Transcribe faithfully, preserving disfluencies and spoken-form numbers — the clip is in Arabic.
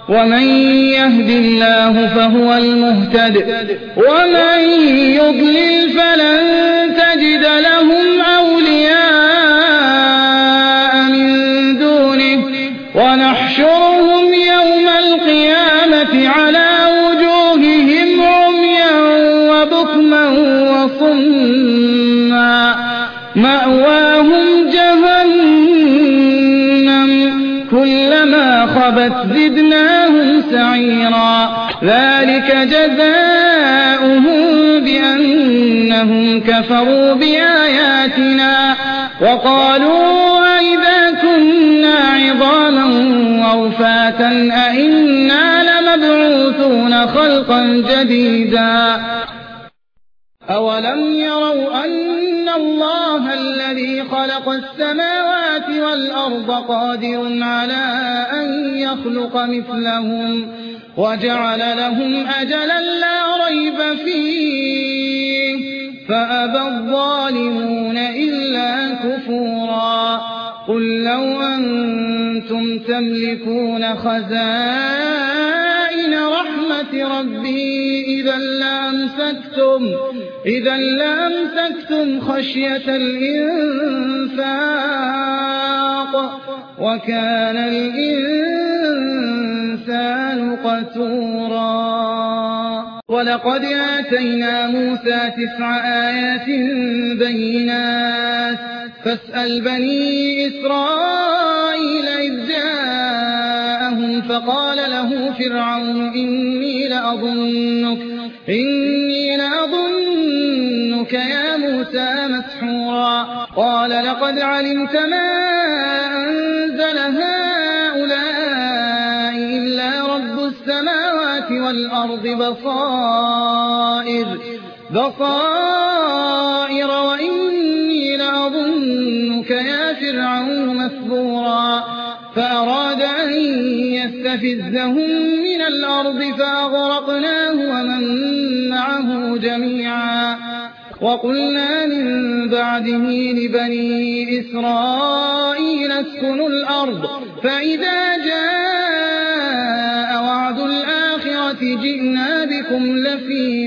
ومن يهد الله فهو المهتد ومن يضلل فلن تجد لهم أولياء من دونه ونحشرهم يوم القيامة على وجوههم عميا وبكما وصما مأواهم جهنم كلما خبت زدناهم سعيرا ذلك جزاؤهم بأنهم كفروا بآياتنا وقالوا أئذا كنا عظاما ورفاتا أئنا لمبعوثون خلقا جديدا أولم يروا أن الله الذي خلق السماوات والأرض قادر على أن يخلق مثلهم وجعل لهم أجلا لا ريب فيه فأبى الظالمون إلا كفورا قل لو أنتم تملكون خزائن رحمة ربي إذا لأمسكتم إذا لأمسكتم خشية الإنفاق وكان الإنسان قتورا ولقد آتينا موسى تسع آيات بينات فاسأل بني إسرائيل إذ جاءهم فقال له فرعون إني لأظنك إني لأظنك يا موسى مسحورا قال لقد علمت ما أنزل هؤلاء إلا رب السماوات والأرض بصائر بصائر وإني لأظنك يا فرعون مثبورا فأراد أن يستفزهم من الأرض فأغرقناه ومن معه جميعا وقلنا من بعده لبني إسرائيل اسكنوا الأرض فإذا جاء وعد الآخرة جئنا بكم لفيفا